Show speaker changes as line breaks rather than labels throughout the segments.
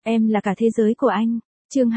Em là cả thế giới của anh. Chương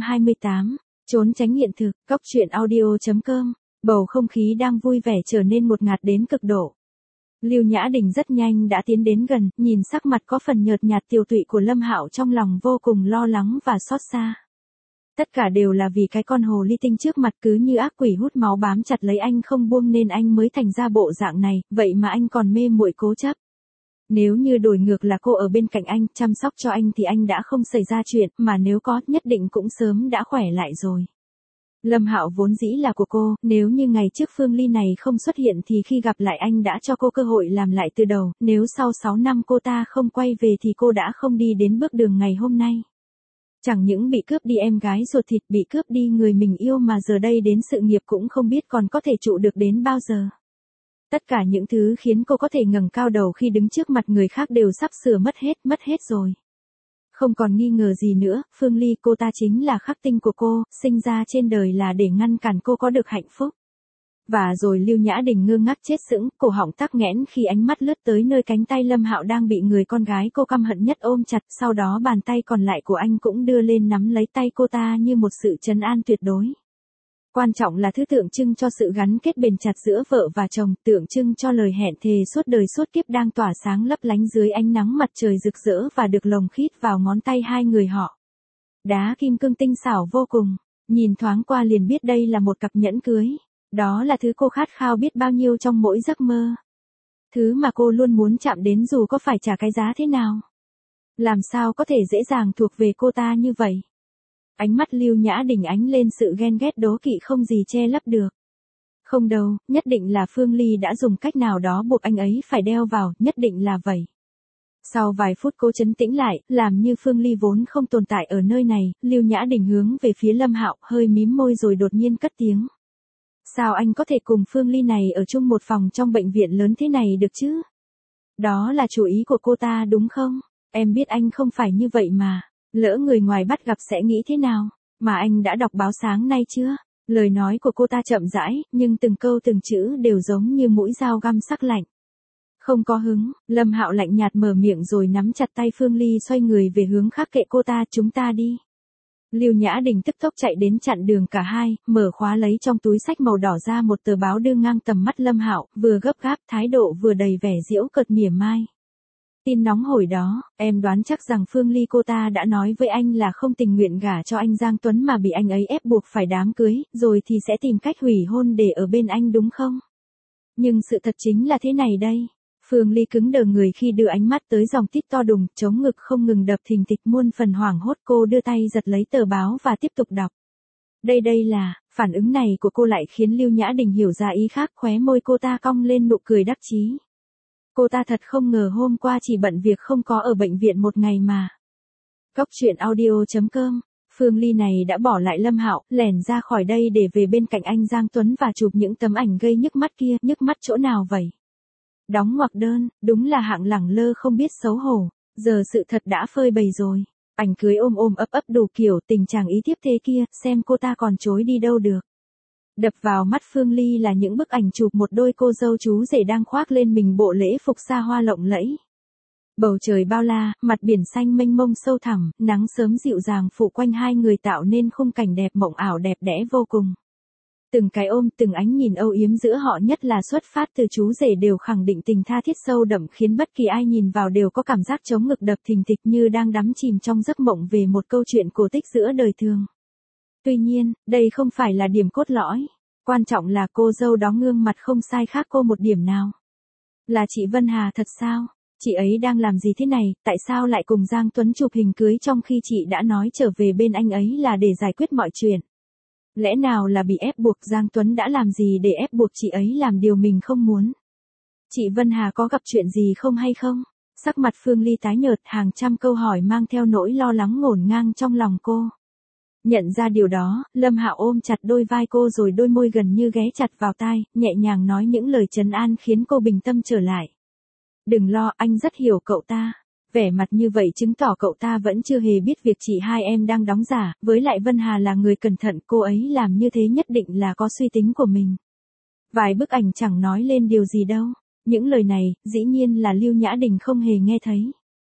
228. Trốn tránh hiện thực. Góc truyện audio.com. Bầu không khí đang vui vẻ trở nên ngột ngạt đến cực độ. Lưu Nhã Đình rất nhanh đã tiến đến gần, nhìn sắc mặt có phần nhợt nhạt tiều tụy của Lâm Hạo trong lòng vô cùng lo lắng và xót xa. Tất cả đều là vì cái con hồ ly tinh trước mặt cứ như ác quỷ hút máu bám chặt lấy anh không buông nên anh mới thành ra bộ dạng này, vậy mà anh còn mê muội cố chấp. Nếu như đổi ngược là cô ở bên cạnh anh, chăm sóc cho anh thì anh đã không xảy ra chuyện, mà nếu có, nhất định cũng sớm đã khỏe lại rồi. Lâm Hạo vốn dĩ là của cô, nếu như ngày trước Phương Ly này không xuất hiện thì khi gặp lại anh đã cho cô cơ hội làm lại từ đầu, nếu sau 6 năm cô ta không quay về thì cô đã không đi đến bước đường ngày hôm nay. Chẳng những bị cướp đi em gái ruột thịt, bị cướp đi người mình yêu mà giờ đây đến sự nghiệp cũng không biết còn có thể trụ được đến bao giờ. Tất cả những thứ khiến cô có thể ngẩng cao đầu khi đứng trước mặt người khác đều sắp sửa mất hết rồi. Không còn nghi ngờ gì nữa, Phương Ly cô ta chính là khắc tinh của cô, sinh ra trên đời là để ngăn cản cô có được hạnh phúc. Và rồi Lưu Nhã Đình ngơ ngác chết sững, cổ họng tắc nghẽn khi ánh mắt lướt tới nơi cánh tay Lâm Hạo đang bị người con gái cô căm hận nhất ôm chặt, sau đó bàn tay còn lại của anh cũng đưa lên nắm lấy tay cô ta như một sự trấn an tuyệt đối. Quan trọng là thứ tượng trưng cho sự gắn kết bền chặt giữa vợ và chồng, tượng trưng cho lời hẹn thề suốt đời suốt kiếp đang tỏa sáng lấp lánh dưới ánh nắng mặt trời rực rỡ và được lồng khít vào ngón tay hai người họ. Đá kim cương tinh xảo vô cùng, nhìn thoáng qua liền biết đây là một cặp nhẫn cưới. Đó là thứ cô khát khao biết bao nhiêu trong mỗi giấc mơ. Thứ mà cô luôn muốn chạm đến dù có phải trả cái giá thế nào. Làm sao có thể dễ dàng thuộc về cô ta như vậy? Ánh mắt Lưu Nhã Đình ánh lên sự ghen ghét đố kỵ không gì che lấp được. Không đâu, nhất định là Phương Ly đã dùng cách nào đó buộc anh ấy phải đeo vào, nhất định là vậy. Sau vài phút cô trấn tĩnh lại, làm như Phương Ly vốn không tồn tại ở nơi này, Lưu Nhã Đình hướng về phía Lâm Hạo, hơi mím môi rồi đột nhiên cất tiếng. Sao anh có thể cùng Phương Ly này ở chung một phòng trong bệnh viện lớn thế này được chứ? Đó là chủ ý của cô ta đúng không? Em biết anh không phải như vậy mà. Lỡ người ngoài bắt gặp sẽ nghĩ thế nào? Mà anh đã đọc báo sáng nay chưa? Lời nói của cô ta chậm rãi, nhưng từng câu từng chữ đều giống như mũi dao găm sắc lạnh. Không có hứng, Lâm Hạo lạnh nhạt mở miệng rồi nắm chặt tay Phương Ly xoay người về hướng khác kệ cô ta, chúng ta đi. Lưu Nhã Đình tức tốc chạy đến chặn đường cả hai, mở khóa lấy trong túi xách màu đỏ ra một tờ báo đưa ngang tầm mắt Lâm Hạo, vừa gấp gáp, thái độ vừa đầy vẻ giễu cợt mỉa mai. Tin nóng hồi đó, em đoán chắc rằng Phương Ly cô ta đã nói với anh là không tình nguyện gả cho anh Giang Tuấn mà bị anh ấy ép buộc phải đám cưới, rồi thì sẽ tìm cách hủy hôn để ở bên anh đúng không? Nhưng sự thật chính là thế này đây. Phương Ly cứng đờ người khi đưa ánh mắt tới dòng tít to đùng, chống ngực không ngừng đập thình thịch, muôn phần hoảng hốt. Cô đưa tay giật lấy tờ báo và tiếp tục đọc. Đây là, phản ứng này của cô lại khiến Lưu Nhã Đình hiểu ra ý khác, khóe môi cô ta cong lên nụ cười đắc chí. Cô ta thật không ngờ hôm qua chỉ bận việc không có ở bệnh viện một ngày mà. Góc truyện audio.com. Phương Ly này đã bỏ lại Lâm Hạo, lẻn ra khỏi đây để về bên cạnh anh Giang Tuấn và chụp những tấm ảnh gây nhức mắt kia. Nhức mắt chỗ nào vậy? Đóng ngoặc đơn, đúng là hạng lẳng lơ không biết xấu hổ. Giờ sự thật đã phơi bày rồi. Ảnh cưới ôm ấp đủ kiểu, tình trạng ý tiếp thế kia, xem cô ta còn chối đi đâu được. Đập vào mắt Phương Ly là những bức ảnh chụp một đôi cô dâu chú rể đang khoác lên mình bộ lễ phục xa hoa lộng lẫy. Bầu trời bao la, mặt biển xanh mênh mông sâu thẳm, nắng sớm dịu dàng phủ quanh hai người tạo nên khung cảnh đẹp mộng ảo đẹp đẽ vô cùng. Từng cái ôm, từng ánh nhìn âu yếm giữa họ, nhất là xuất phát từ chú rể, đều khẳng định tình tha thiết sâu đậm, khiến bất kỳ ai nhìn vào đều có cảm giác chống ngực đập thình thịch như đang đắm chìm trong giấc mộng về một câu chuyện cổ tích giữa đời thường. Tuy nhiên, đây không phải là điểm cốt lõi. Quan trọng là cô dâu đó gương mặt không sai khác cô một điểm nào. Là chị Vân Hà thật sao? Chị ấy đang làm gì thế này, tại sao lại cùng Giang Tuấn chụp hình cưới trong khi chị đã nói trở về bên anh ấy là để giải quyết mọi chuyện? Lẽ nào là bị ép buộc? Giang Tuấn đã làm gì để ép buộc chị ấy làm điều mình không muốn? Chị Vân Hà có gặp chuyện gì không hay không? Sắc mặt Phương Ly tái nhợt, hàng trăm câu hỏi mang theo nỗi lo lắng ngổn ngang trong lòng cô. Nhận ra điều đó, Lâm Hạo ôm chặt đôi vai cô rồi đôi môi gần như ghé chặt vào tai, nhẹ nhàng nói những lời trấn an khiến cô bình tâm trở lại. Đừng lo, anh rất hiểu cậu ta. Vẻ mặt như vậy chứng tỏ cậu ta vẫn chưa hề biết việc chị hai em đang đóng giả, với lại Vân Hà là người cẩn thận, cô ấy làm như thế nhất định là có suy tính của mình. Vài bức ảnh chẳng nói lên điều gì đâu. Những lời này, dĩ nhiên là Lưu Nhã Đình không hề nghe thấy.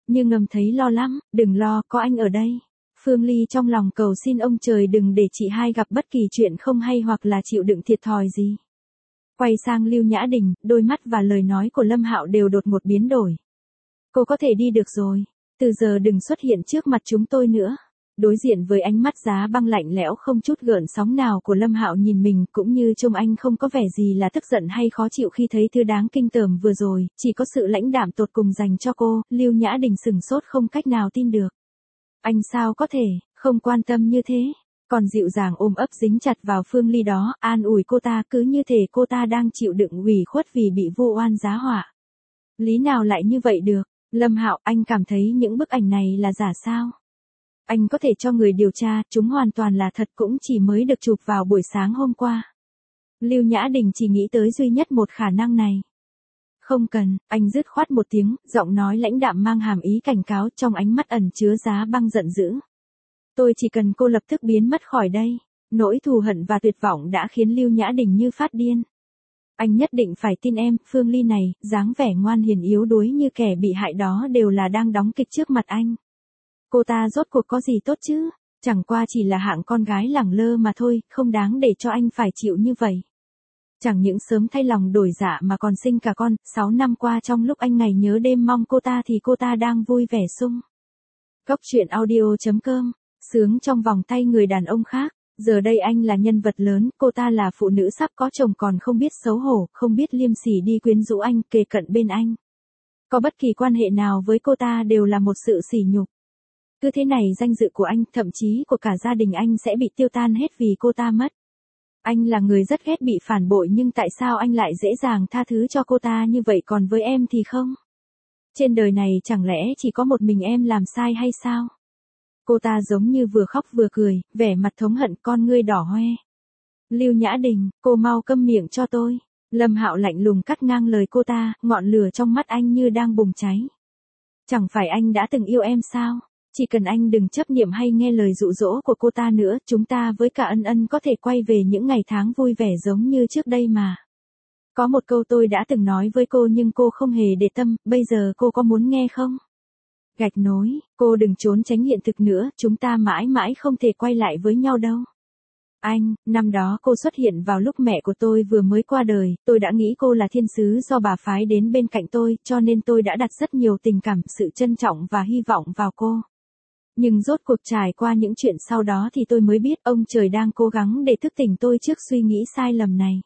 như ngầm thấy lo lắm, đừng lo, có anh ở đây. Phương Ly trong lòng cầu xin ông trời đừng để chị hai gặp bất kỳ chuyện không hay hoặc là chịu đựng thiệt thòi gì. Quay sang Lưu Nhã Đình, đôi mắt và lời nói của Lâm Hạo đều đột ngột biến đổi. Cô có thể đi được rồi, từ giờ đừng xuất hiện trước mặt chúng tôi nữa. Đối diện với ánh mắt giá băng lạnh lẽo không chút gợn sóng nào của Lâm Hạo nhìn mình, cũng như trông anh không có vẻ gì là tức giận hay khó chịu khi thấy thứ đáng kinh tởm vừa rồi, chỉ có sự lãnh đạm tột cùng dành cho cô. Lưu Nhã Đình sửng sốt không cách nào tin được. Anh sao có thể không quan tâm như thế, còn dịu dàng ôm ấp dính chặt vào Phương Ly đó, an ủi cô ta, cứ như thể cô ta đang chịu đựng ủy khuất vì bị vu oan giá họa. Lý nào lại như vậy được? Lâm Hạo, anh cảm thấy những bức ảnh này là giả sao? Anh có thể cho người điều tra, chúng hoàn toàn là thật, cũng chỉ mới được chụp vào buổi sáng hôm qua. Lưu Nhã Đình chỉ nghĩ tới duy nhất một khả năng này. Không cần, anh dứt khoát một tiếng, giọng nói lãnh đạm mang hàm ý cảnh cáo, trong ánh mắt ẩn chứa giá băng giận dữ. Tôi chỉ cần cô lập tức biến mất khỏi đây. Nỗi thù hận và tuyệt vọng đã khiến Lưu Nhã Đình như phát điên. Anh nhất định phải tin em, Phương Ly này, dáng vẻ ngoan hiền yếu đuối như kẻ bị hại đó đều là đang đóng kịch trước mặt anh. Cô ta rốt cuộc có gì tốt chứ? Chẳng qua chỉ là hạng con gái lẳng lơ mà thôi, không đáng để cho anh phải chịu như vậy. Chẳng những sớm thay lòng đổi dạ mà còn sinh cả con, 6 năm qua trong lúc anh ngày nhớ đêm mong cô ta thì cô ta đang vui vẻ sung. Cốc truyện audio.com, sướng trong vòng tay người đàn ông khác. Giờ đây anh là nhân vật lớn, cô ta là phụ nữ sắp có chồng còn không biết xấu hổ, không biết liêm sỉ đi quyến rũ anh, kề cận bên anh. Có bất kỳ quan hệ nào với cô ta đều là một sự sỉ nhục. Cứ thế này danh dự của anh, thậm chí của cả gia đình anh sẽ bị tiêu tan hết vì cô ta mất. Anh là người rất ghét bị phản bội, nhưng tại sao anh lại dễ dàng tha thứ cho cô ta như vậy, còn với em thì không? Trên đời này chẳng lẽ chỉ có một mình em làm sai hay sao? Cô ta giống như vừa khóc vừa cười, vẻ mặt thống hận, con ngươi đỏ hoe. Lưu Nhã Đình, cô mau câm miệng cho tôi. Lâm Hạo lạnh lùng cắt ngang lời cô ta, ngọn lửa trong mắt anh như đang bùng cháy. Chẳng phải anh đã từng yêu em sao? Chỉ cần anh đừng chấp niệm hay nghe lời dụ dỗ của cô ta nữa, chúng ta với cả Ân Ân có thể quay về những ngày tháng vui vẻ giống như trước đây mà. Có một câu tôi đã từng nói với cô nhưng cô không hề để tâm, bây giờ cô có muốn nghe không? Gạch nối, cô đừng trốn tránh hiện thực nữa, chúng ta mãi mãi không thể quay lại với nhau đâu. Anh, năm đó cô xuất hiện vào lúc mẹ của tôi vừa mới qua đời, tôi đã nghĩ cô là thiên sứ do bà phái đến bên cạnh tôi, cho nên tôi đã đặt rất nhiều tình cảm, sự trân trọng và hy vọng vào cô. Nhưng rốt cuộc trải qua những chuyện sau đó thì tôi mới biết ông trời đang cố gắng để thức tỉnh tôi trước suy nghĩ sai lầm này.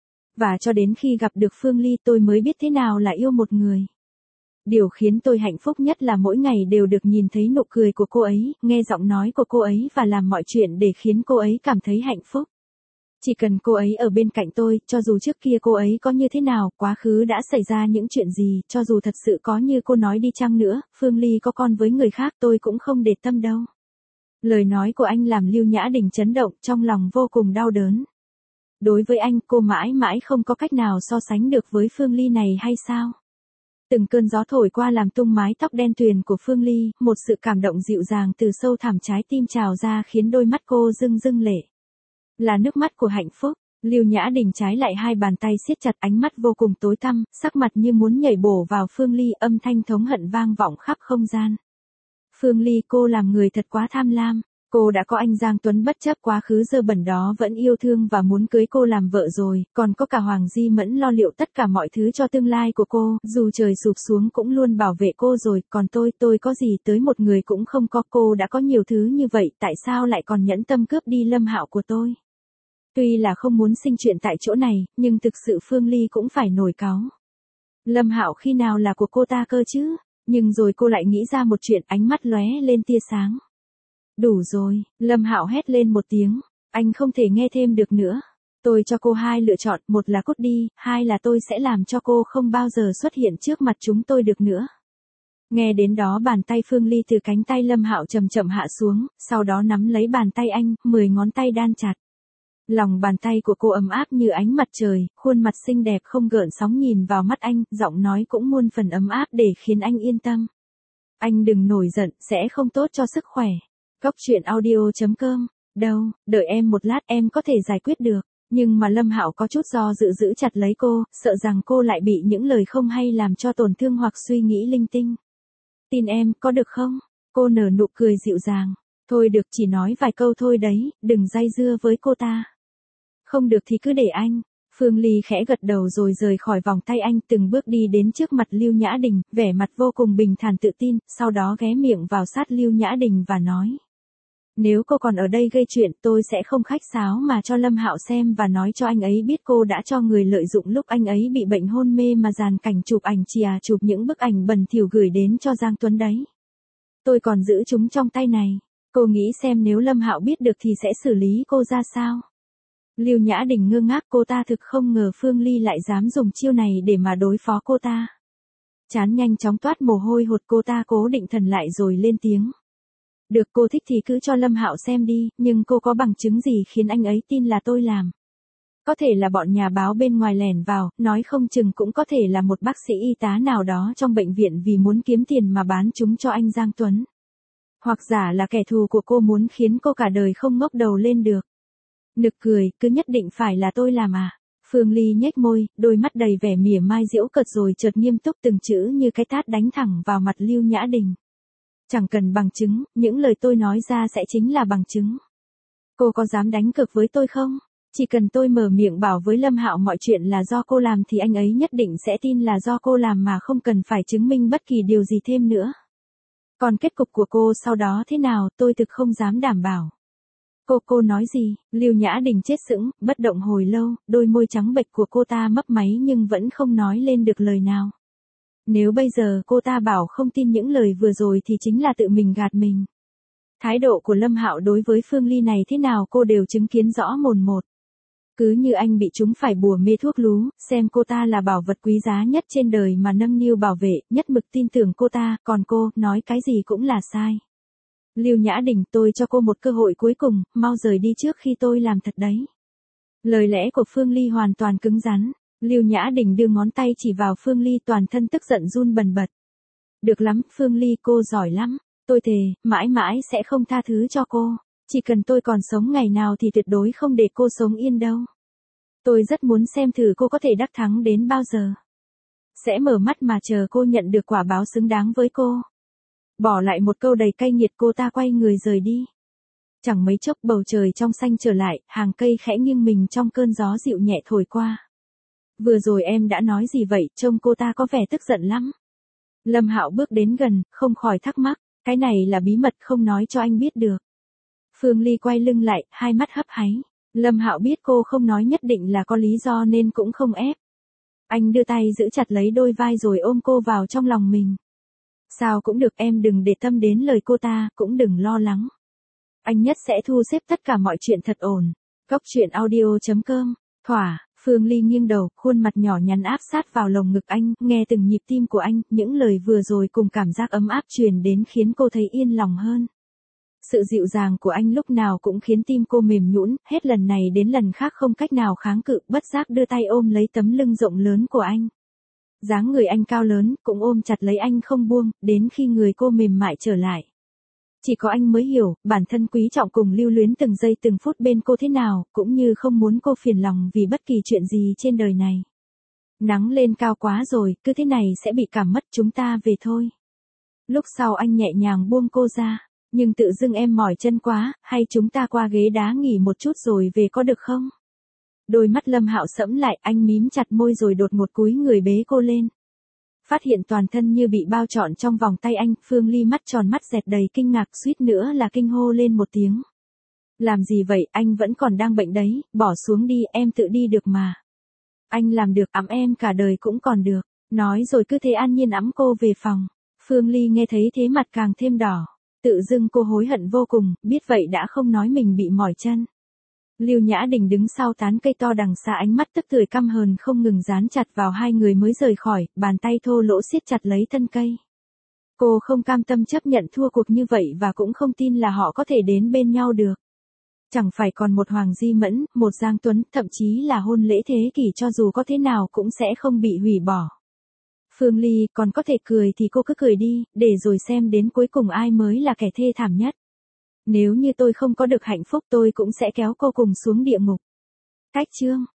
Và cho đến khi gặp được Phương Ly tôi mới biết thế nào là yêu một người. Điều khiến tôi hạnh phúc nhất là mỗi ngày đều được nhìn thấy nụ cười của cô ấy, nghe giọng nói của cô ấy và làm mọi chuyện để khiến cô ấy cảm thấy hạnh phúc. Chỉ cần cô ấy ở bên cạnh tôi, cho dù trước kia cô ấy có như thế nào, quá khứ đã xảy ra những chuyện gì, cho dù thật sự có như cô nói đi chăng nữa, Phương Ly có con với người khác tôi cũng không để tâm đâu. Lời nói của anh làm Lưu Nhã Đình chấn động, trong lòng vô cùng đau đớn. Đối với anh, cô mãi mãi không có cách nào so sánh được với Phương Ly này hay sao? Từng cơn gió thổi qua làm tung mái tóc đen tuyền của Phương Ly, một sự cảm động dịu dàng từ sâu thẳm trái tim trào ra khiến đôi mắt cô rưng rưng lệ. Là nước mắt của hạnh phúc. Lưu Nhã Đình trái lại hai bàn tay siết chặt, ánh mắt vô cùng tối tăm, sắc mặt như muốn nhảy bổ vào Phương Ly, âm thanh thống hận vang vọng khắp không gian. Phương Ly, cô làm người thật quá tham lam. Cô đã có anh Giang Tuấn bất chấp quá khứ dơ bẩn đó vẫn yêu thương và muốn cưới cô làm vợ rồi, còn có cả Hoàng Di Mẫn lo liệu tất cả mọi thứ cho tương lai của cô, dù trời sụp xuống cũng luôn bảo vệ cô rồi, còn tôi có gì tới một người cũng không có, cô đã có nhiều thứ như vậy, tại sao lại còn nhẫn tâm cướp đi Lâm Hạo của tôi? Tuy là không muốn sinh chuyện tại chỗ này, nhưng thực sự Phương Ly cũng phải nổi cáu. Lâm Hạo khi nào là của cô ta cơ chứ? Nhưng rồi cô lại nghĩ ra một chuyện, ánh mắt lóe lên tia sáng. Đủ rồi, Lâm Hạo hét lên một tiếng, anh không thể nghe thêm được nữa. Tôi cho cô hai lựa chọn, một là cút đi, hai là tôi sẽ làm cho cô không bao giờ xuất hiện trước mặt chúng tôi được nữa. Nghe đến đó bàn tay Phương Ly từ cánh tay Lâm Hạo chậm chậm hạ xuống, sau đó nắm lấy bàn tay anh, 10 ngón tay đan chặt. Lòng bàn tay của cô ấm áp như ánh mặt trời, khuôn mặt xinh đẹp không gợn sóng nhìn vào mắt anh, giọng nói cũng muôn phần ấm áp để khiến anh yên tâm. Anh đừng nổi giận, sẽ không tốt cho sức khỏe. Cốc truyện audio.com, đâu, đợi em một lát em có thể giải quyết được. Nhưng mà Lâm Hạo có chút do dự giữ chặt lấy cô, sợ rằng cô lại bị những lời không hay làm cho tổn thương hoặc suy nghĩ linh tinh. Tin em, có được không? Cô nở nụ cười dịu dàng. Thôi được, chỉ nói vài câu thôi đấy, đừng dây dưa với cô ta. Không được thì cứ để anh. Phương Ly khẽ gật đầu rồi rời khỏi vòng tay anh, từng bước đi đến trước mặt Lưu Nhã Đình, vẻ mặt vô cùng bình thản tự tin, sau đó ghé miệng vào sát Lưu Nhã Đình và nói. Nếu cô còn ở đây gây chuyện, tôi sẽ không khách sáo mà cho Lâm Hạo xem và nói cho anh ấy biết cô đã cho người lợi dụng lúc anh ấy bị bệnh hôn mê mà dàn cảnh chụp ảnh chụp những bức ảnh bẩn thỉu gửi đến cho Giang Tuấn đấy. Tôi còn giữ chúng trong tay này. Cô nghĩ xem nếu Lâm Hạo biết được thì sẽ xử lý cô ra sao? Lưu Nhã Đình ngơ ngác, cô ta thực không ngờ Phương Ly lại dám dùng chiêu này để mà đối phó cô ta. Chán nhanh chóng toát mồ hôi hột, cô ta cố định thần lại rồi lên tiếng. Được, cô thích thì cứ cho Lâm Hạo xem đi, nhưng cô có bằng chứng gì khiến anh ấy tin là tôi làm? Có thể là bọn nhà báo bên ngoài lẻn vào, nói không chừng cũng có thể là một bác sĩ y tá nào đó trong bệnh viện vì muốn kiếm tiền mà bán chúng cho anh Giang Tuấn. Hoặc giả là kẻ thù của cô muốn khiến cô cả đời không ngóc đầu lên được. Nực cười, cứ nhất định phải là tôi làm à? Phương Ly nhếch môi, đôi mắt đầy vẻ mỉa mai giễu cợt rồi chợt nghiêm túc, từng chữ như cái tát đánh thẳng vào mặt Lưu Nhã Đình. Chẳng cần bằng chứng, những lời tôi nói ra sẽ chính là bằng chứng. Cô có dám đánh cược với tôi không? Chỉ cần tôi mở miệng bảo với Lâm Hạo mọi chuyện là do cô làm thì anh ấy nhất định sẽ tin là do cô làm mà không cần phải chứng minh bất kỳ điều gì thêm nữa. Còn kết cục của cô sau đó thế nào tôi thực không dám đảm bảo. Cô nói gì? Lưu Nhã Đình chết sững, bất động hồi lâu, đôi môi trắng bệch của cô ta mấp máy nhưng vẫn không nói lên được lời nào. Nếu bây giờ cô ta bảo không tin những lời vừa rồi thì chính là tự mình gạt mình. Thái độ của Lâm Hạo đối với Phương Ly này thế nào cô đều chứng kiến rõ mồn một. Cứ như anh bị chúng phải bùa mê thuốc lú, xem cô ta là bảo vật quý giá nhất trên đời mà nâng niu bảo vệ, nhất mực tin tưởng cô ta, còn cô, nói cái gì cũng là sai. Lưu Nhã Đình, tôi cho cô một cơ hội cuối cùng, mau rời đi trước khi tôi làm thật đấy. Lời lẽ của Phương Ly hoàn toàn cứng rắn. Lưu Nhã Đình đưa ngón tay chỉ vào Phương Ly, toàn thân tức giận run bần bật. Được lắm, Phương Ly, cô giỏi lắm. Tôi thề, mãi mãi sẽ không tha thứ cho cô. Chỉ cần tôi còn sống ngày nào thì tuyệt đối không để cô sống yên đâu. Tôi rất muốn xem thử cô có thể đắc thắng đến bao giờ. Sẽ mở mắt mà chờ cô nhận được quả báo xứng đáng với cô. Bỏ lại một câu đầy cay nghiệt, cô ta quay người rời đi. Chẳng mấy chốc bầu trời trong xanh trở lại, hàng cây khẽ nghiêng mình trong cơn gió dịu nhẹ thổi qua. Vừa rồi em đã nói gì vậy, trông cô ta có vẻ tức giận lắm. Lâm Hạo bước đến gần, không khỏi thắc mắc, cái này là bí mật không nói cho anh biết được. Phương Ly quay lưng lại, hai mắt hấp háy. Lâm Hạo biết cô không nói nhất định là có lý do nên cũng không ép. Anh đưa tay giữ chặt lấy đôi vai rồi ôm cô vào trong lòng mình. Sao cũng được, em đừng để tâm đến lời cô ta, cũng đừng lo lắng. Anh nhất sẽ thu xếp tất cả mọi chuyện thật ổn. Cốc truyện audio.com. Thỏa. Phương Ly nghiêng đầu, khuôn mặt nhỏ nhắn áp sát vào lồng ngực anh, nghe từng nhịp tim của anh, những lời vừa rồi cùng cảm giác ấm áp truyền đến khiến cô thấy yên lòng hơn. Sự dịu dàng của anh lúc nào cũng khiến tim cô mềm nhũn, hết lần này đến lần khác không cách nào kháng cự, bất giác đưa tay ôm lấy tấm lưng rộng lớn của anh. Dáng người anh cao lớn, cũng ôm chặt lấy anh không buông, đến khi người cô mềm mại trở lại. Chỉ có anh mới hiểu, bản thân quý trọng cùng lưu luyến từng giây từng phút bên cô thế nào, cũng như không muốn cô phiền lòng vì bất kỳ chuyện gì trên đời này. Nắng lên cao quá rồi, cứ thế này sẽ bị cảm mất, chúng ta về thôi. Lúc sau anh nhẹ nhàng buông cô ra, nhưng tự dưng em mỏi chân quá, hay chúng ta qua ghế đá nghỉ một chút rồi về có được không? Đôi mắt Lâm Hạo sẫm lại, anh mím chặt môi rồi đột ngột cúi người bế cô lên. Phát hiện toàn thân như bị bao trọn trong vòng tay anh, Phương Ly mắt tròn mắt dẹt đầy kinh ngạc, suýt nữa là kinh hô lên một tiếng. Làm gì vậy, anh vẫn còn đang bệnh đấy, bỏ xuống đi, em tự đi được mà. Anh làm được, ẵm em cả đời cũng còn được. Nói rồi cứ thế an nhiên ẵm cô về phòng. Phương Ly nghe thấy thế mặt càng thêm đỏ. Tự dưng cô hối hận vô cùng, biết vậy đã không nói mình bị mỏi chân. Lưu Nhã Đình đứng sau tán cây to đằng xa, ánh mắt tức tưởi căm hờn không ngừng dán chặt vào hai người mới rời khỏi, bàn tay thô lỗ siết chặt lấy thân cây. Cô không cam tâm chấp nhận thua cuộc như vậy và cũng không tin là họ có thể đến bên nhau được. Chẳng phải còn một Hoàng Di Mẫn, một Giang Tuấn, thậm chí là hôn lễ thế kỷ cho dù có thế nào cũng sẽ không bị hủy bỏ. Phương Ly, còn có thể cười thì cô cứ cười đi, để rồi xem đến cuối cùng ai mới là kẻ thê thảm nhất. Nếu như tôi không có được hạnh phúc tôi cũng sẽ kéo cô cùng xuống địa ngục. Cách chương.